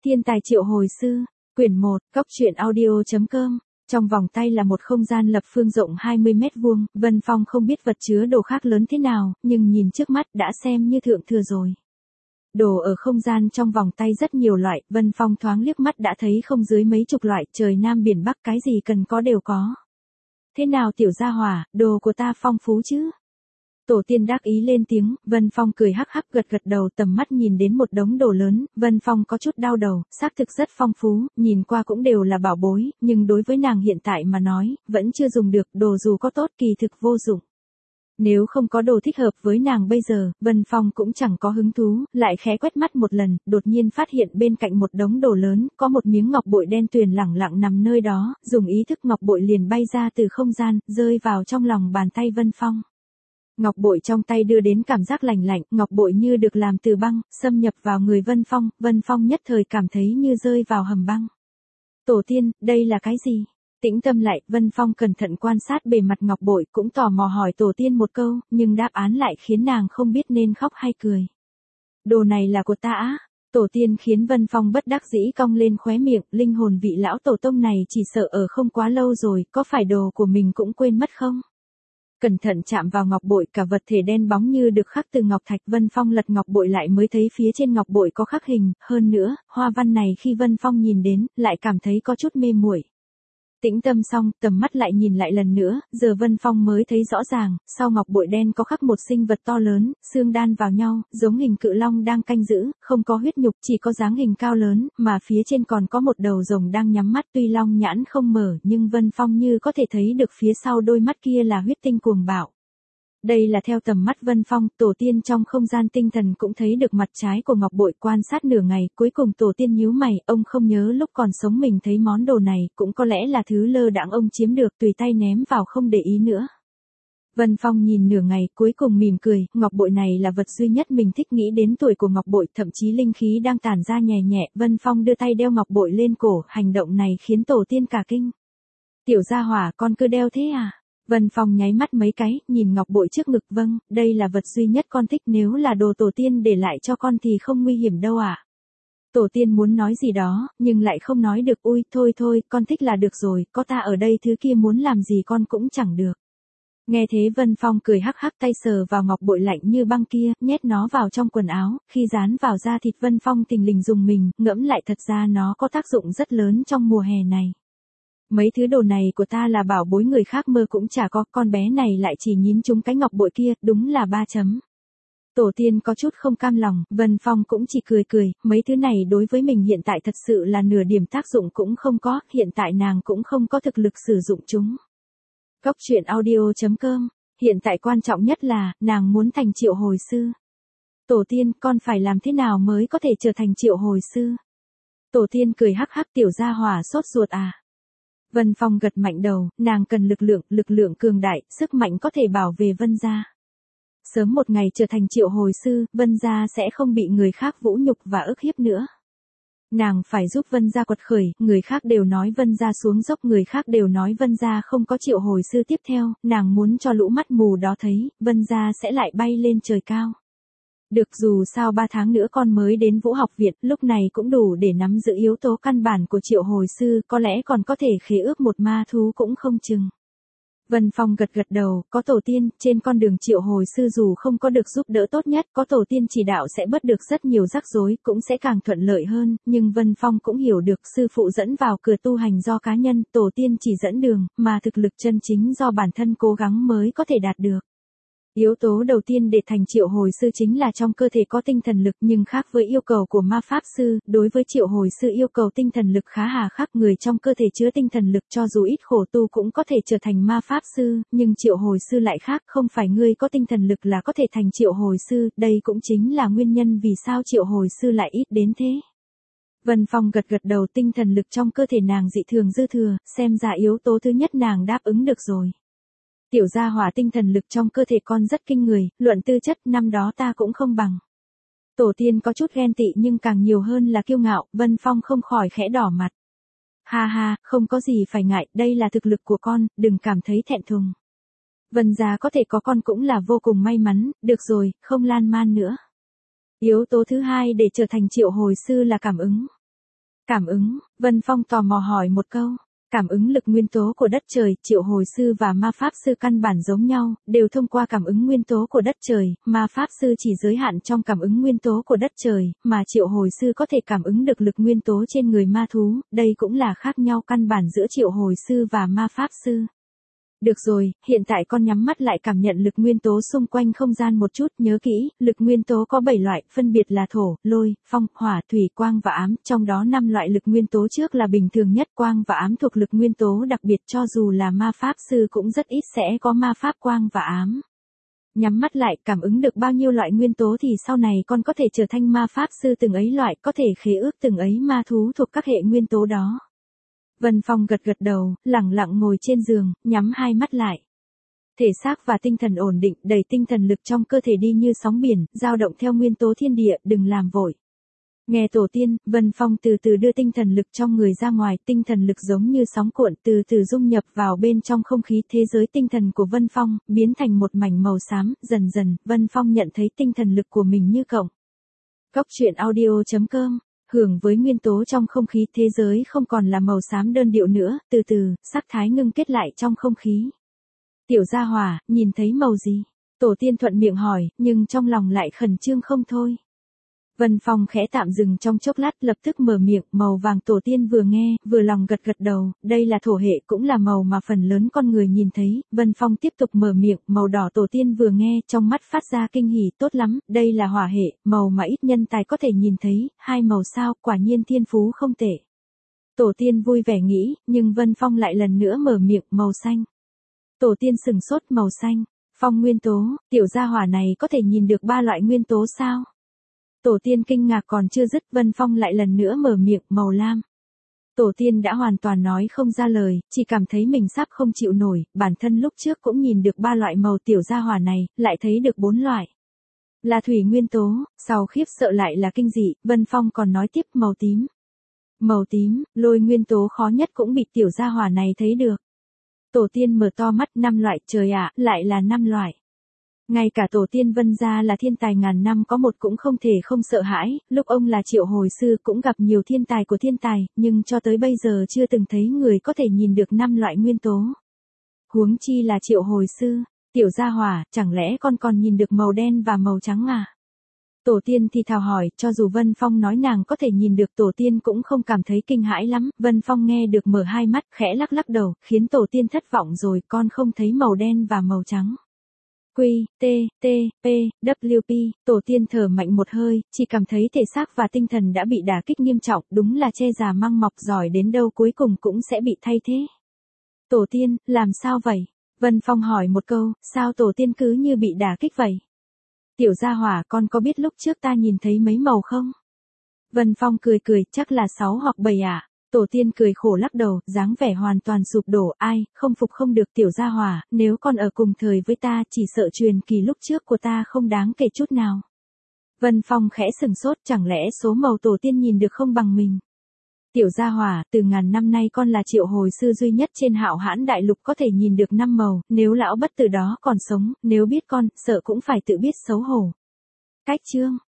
Thiên tài triệu hồi sư, quyển 1, goctruyện audio.com. Trong vòng tay là một không gian lập phương rộng 20 mét vuông, Vân Phong không biết vật chứa đồ khác lớn thế nào, nhưng nhìn trước mắt đã xem như thượng thừa rồi. Đồ ở không gian trong vòng tay rất nhiều loại, Vân Phong thoáng liếc mắt đã thấy không dưới mấy chục loại, trời Nam biển Bắc cái gì cần có đều có. Thế nào tiểu gia hỏa, đồ của ta phong phú chứ? Tổ tiên đắc ý lên tiếng, Vân Phong cười hắc hắc gật gật đầu, tầm mắt nhìn đến một đống đồ lớn, Vân Phong có chút đau đầu, xác thực rất phong phú, nhìn qua cũng đều là bảo bối, nhưng đối với nàng hiện tại mà nói, vẫn chưa dùng được, đồ dù có tốt kỳ thực vô dụng. Nếu không có đồ thích hợp với nàng bây giờ, Vân Phong cũng chẳng có hứng thú, lại khẽ quét mắt một lần, đột nhiên phát hiện bên cạnh một đống đồ lớn, có một miếng ngọc bội đen tuyền lẳng lặng nằm nơi đó, dùng ý thức ngọc bội liền bay ra từ không gian, rơi vào trong lòng bàn tay Vân Phong. Ngọc bội trong tay đưa đến cảm giác lạnh lạnh, ngọc bội như được làm từ băng, xâm nhập vào người Vân Phong nhất thời cảm thấy như rơi vào hầm băng. Tổ tiên, đây là cái gì? Tĩnh tâm lại, Vân Phong cẩn thận quan sát bề mặt ngọc bội, cũng tò mò hỏi tổ tiên một câu, nhưng đáp án lại khiến nàng không biết nên khóc hay cười. Đồ này là của ta á? Tổ tiên khiến Vân Phong bất đắc dĩ cong lên khóe miệng, linh hồn vị lão tổ tông này chỉ sợ ở không quá lâu rồi, có phải đồ của mình cũng quên mất không? Cẩn thận chạm vào ngọc bội, cả vật thể đen bóng như được khắc từ ngọc thạch. Vân Phong lật ngọc bội lại mới thấy phía trên ngọc bội có khắc hình, hơn nữa, hoa văn này khi Vân Phong nhìn đến, lại cảm thấy có chút mê muội. Tĩnh tâm xong, tầm mắt lại nhìn lại lần nữa, giờ Vân Phong mới thấy rõ ràng, sau ngọc bội đen có khắc một sinh vật to lớn, xương đan vào nhau, giống hình cự long đang canh giữ, không có huyết nhục, chỉ có dáng hình cao lớn, mà phía trên còn có một đầu rồng đang nhắm mắt, tuy long nhãn không mở, nhưng Vân Phong như có thể thấy được phía sau đôi mắt kia là huyết tinh cuồng bạo. Đây là theo tầm mắt Vân Phong, tổ tiên trong không gian tinh thần cũng thấy được mặt trái của ngọc bội, quan sát nửa ngày, cuối cùng tổ tiên nhíu mày, ông không nhớ lúc còn sống mình thấy món đồ này, cũng có lẽ là thứ lơ đãng ông chiếm được, tùy tay ném vào không để ý nữa. Vân Phong nhìn nửa ngày, cuối cùng mỉm cười, ngọc bội này là vật duy nhất mình thích, nghĩ đến tuổi của ngọc bội, thậm chí linh khí đang tản ra nhẹ nhẹ, Vân Phong đưa tay đeo ngọc bội lên cổ, hành động này khiến tổ tiên cả kinh. Tiểu gia hỏa, con cứ đeo thế à? Vân Phong nháy mắt mấy cái, nhìn ngọc bội trước ngực, vâng, đây là vật duy nhất con thích, nếu là đồ tổ tiên để lại cho con thì không nguy hiểm đâu ạ. Tổ tiên muốn nói gì đó, nhưng lại không nói được, ui, thôi, con thích là được rồi, có ta ở đây thứ kia muốn làm gì con cũng chẳng được. Nghe thế Vân Phong cười hắc hắc, tay sờ vào ngọc bội lạnh như băng kia, nhét nó vào trong quần áo, khi dán vào da thịt Vân Phong thình lình dùng mình, ngẫm lại thật ra nó có tác dụng rất lớn trong mùa hè này. Mấy thứ đồ này của ta là bảo bối người khác mơ cũng chả có, con bé này lại chỉ nhín trúng cái ngọc bội kia, đúng là 3 chấm. Tổ tiên có chút không cam lòng, Vân Phong cũng chỉ cười, mấy thứ này đối với mình hiện tại thật sự là nửa điểm tác dụng cũng không có, hiện tại nàng cũng không có thực lực sử dụng chúng. Goctruyện audio.com, hiện tại quan trọng nhất là, nàng muốn thành triệu hồi sư. Tổ tiên, con phải làm thế nào mới có thể trở thành triệu hồi sư? Tổ tiên cười hắc hắc, tiểu gia hỏa sốt ruột à? Vân Phong gật mạnh đầu, nàng cần lực lượng cường đại, sức mạnh có thể bảo vệ Vân gia. Sớm một ngày trở thành triệu hồi sư, Vân gia sẽ không bị người khác vũ nhục và ức hiếp nữa. Nàng phải giúp Vân gia quật khởi, người khác đều nói Vân gia xuống dốc, người khác đều nói Vân gia không có triệu hồi sư tiếp theo, nàng muốn cho lũ mắt mù đó thấy, Vân gia sẽ lại bay lên trời cao. Được, dù sao 3 tháng nữa con mới đến Vũ học viện, lúc này cũng đủ để nắm giữ yếu tố căn bản của triệu hồi sư, có lẽ còn có thể khế ước một ma thú cũng không chừng. Vân Phong gật đầu, có tổ tiên, trên con đường triệu hồi sư dù không có được giúp đỡ tốt nhất, có tổ tiên chỉ đạo sẽ bớt được rất nhiều rắc rối, cũng sẽ càng thuận lợi hơn, nhưng Vân Phong cũng hiểu được sư phụ dẫn vào cửa tu hành do cá nhân, tổ tiên chỉ dẫn đường, mà thực lực chân chính do bản thân cố gắng mới có thể đạt được. Yếu tố đầu tiên để thành triệu hồi sư chính là trong cơ thể có tinh thần lực, nhưng khác với yêu cầu của ma pháp sư, đối với triệu hồi sư yêu cầu tinh thần lực khá hà khắc, người trong cơ thể chứa tinh thần lực cho dù ít khổ tu cũng có thể trở thành ma pháp sư, nhưng triệu hồi sư lại khác, không phải người có tinh thần lực là có thể thành triệu hồi sư, đây cũng chính là nguyên nhân vì sao triệu hồi sư lại ít đến thế. Vân Phong gật đầu, tinh thần lực trong cơ thể nàng dị thường dư thừa, xem ra yếu tố thứ nhất nàng đáp ứng được rồi. Tiểu gia hỏa, tinh thần lực trong cơ thể con rất kinh người, luận tư chất năm đó ta cũng không bằng. Tổ tiên có chút ghen tị nhưng càng nhiều hơn là kiêu ngạo, Vân Phong không khỏi khẽ đỏ mặt. Ha, không có gì phải ngại, đây là thực lực của con, đừng cảm thấy thẹn thùng. Vân gia có thể có con cũng là vô cùng may mắn, được rồi, không lan man nữa. Yếu tố thứ hai để trở thành triệu hồi sư là cảm ứng. Cảm ứng, Vân Phong tò mò hỏi một câu. Cảm ứng lực nguyên tố của đất trời, triệu hồi sư và ma pháp sư căn bản giống nhau, đều thông qua cảm ứng nguyên tố của đất trời, ma pháp sư chỉ giới hạn trong cảm ứng nguyên tố của đất trời, mà triệu hồi sư có thể cảm ứng được lực nguyên tố trên người ma thú, đây cũng là khác nhau căn bản giữa triệu hồi sư và ma pháp sư. Được rồi, hiện tại con nhắm mắt lại cảm nhận lực nguyên tố xung quanh không gian một chút, nhớ kỹ, lực nguyên tố có 7 loại, phân biệt là thổ, lôi, phong, hỏa, thủy, quang và ám, trong đó 5 loại lực nguyên tố trước là bình thường nhất, quang và ám thuộc lực nguyên tố đặc biệt, cho dù là ma pháp sư cũng rất ít sẽ có ma pháp quang và ám. Nhắm mắt lại, cảm ứng được bao nhiêu loại nguyên tố thì sau này con có thể trở thành ma pháp sư từng ấy loại, có thể khế ước từng ấy ma thú thuộc các hệ nguyên tố đó. Vân Phong gật gật đầu, lẳng lặng ngồi trên giường, nhắm hai mắt lại. Thể xác và tinh thần ổn định, đẩy tinh thần lực trong cơ thể đi như sóng biển, dao động theo nguyên tố thiên địa, đừng làm vội. Nghe tổ tiên, Vân Phong từ từ đưa tinh thần lực trong người ra ngoài, tinh thần lực giống như sóng cuộn từ từ dung nhập vào bên trong không khí, thế giới tinh thần của Vân Phong, biến thành một mảnh màu xám, dần dần, Vân Phong nhận thấy tinh thần lực của mình như cộng. Goctruyện.audio.com Hưởng với nguyên tố trong không khí, thế giới không còn là màu xám đơn điệu nữa, từ từ, sắc thái ngưng kết lại trong không khí. Tiểu gia hỏa, nhìn thấy màu gì? Tổ tiên thuận miệng hỏi, nhưng trong lòng lại khẩn trương không thôi. Vân Phong khẽ tạm dừng trong chốc lát, lập tức mở miệng, màu vàng. Tổ tiên vừa nghe, vừa lòng gật gật đầu, đây là thổ hệ, cũng là màu mà phần lớn con người nhìn thấy. Vân Phong tiếp tục mở miệng, màu đỏ. Tổ tiên vừa nghe, trong mắt phát ra kinh hỉ, tốt lắm, đây là hỏa hệ, màu mà ít nhân tài có thể nhìn thấy, hai màu sao, quả nhiên thiên phú không tệ. Tổ tiên vui vẻ nghĩ, nhưng Vân Phong lại lần nữa mở miệng, màu xanh. Tổ tiên sừng sốt, màu xanh, phong nguyên tố, tiểu gia hỏa này có thể nhìn được 3 loại nguyên tố sao? Tổ tiên kinh ngạc còn chưa dứt, Vân Phong lại lần nữa mở miệng, màu lam. Tổ tiên đã hoàn toàn nói không ra lời, chỉ cảm thấy mình sắp không chịu nổi, bản thân lúc trước cũng nhìn được 3 loại màu, tiểu gia hỏa này, lại thấy được 4 loại. Là thủy nguyên tố, sau khiếp sợ lại là kinh dị, Vân Phong còn nói tiếp, màu tím. Màu tím, lôi nguyên tố khó nhất cũng bị tiểu gia hỏa này thấy được. Tổ tiên mở to mắt, 5 loại, trời ạ, lại là 5 loại. Ngay cả tổ tiên Vân gia là thiên tài ngàn năm có một cũng không thể không sợ hãi, lúc ông là triệu hồi sư cũng gặp nhiều thiên tài của thiên tài, nhưng cho tới bây giờ chưa từng thấy người có thể nhìn được 5 loại nguyên tố. Huống chi là triệu hồi sư, tiểu gia hỏa, chẳng lẽ con còn nhìn được màu đen và màu trắng à? Tổ tiên thì thào hỏi, cho dù Vân Phong nói nàng có thể nhìn được, tổ tiên cũng không cảm thấy kinh hãi lắm. Vân Phong nghe được mở hai mắt, khẽ lắc lắc đầu, khiến tổ tiên thất vọng rồi, con không thấy màu đen và màu trắng. Quy, T, T, P, W, P, tổ tiên thở mạnh một hơi, chỉ cảm thấy thể xác và tinh thần đã bị đả kích nghiêm trọng, đúng là che già mang mọc, giỏi đến đâu cuối cùng cũng sẽ bị thay thế. Tổ tiên, làm sao vậy? Vân Phong hỏi một câu, sao tổ tiên cứ như bị đả kích vậy? Tiểu gia hỏa, con có biết lúc trước ta nhìn thấy mấy màu không? Vân Phong cười cười, chắc là 6 hoặc 7 ạ. Tổ tiên cười khổ lắc đầu, dáng vẻ hoàn toàn sụp đổ, ai, không phục không được, tiểu gia hỏa, nếu con ở cùng thời với ta, chỉ sợ truyền kỳ lúc trước của ta không đáng kể chút nào. Vân Phong khẽ sừng sốt, chẳng lẽ số màu tổ tiên nhìn được không bằng mình? Tiểu gia hỏa, từ ngàn năm nay con là triệu hồi sư duy nhất trên Hạo Hãn đại lục có thể nhìn được 5 màu, nếu lão bất tử đó còn sống, nếu biết con, sợ cũng phải tự biết xấu hổ. Cách chương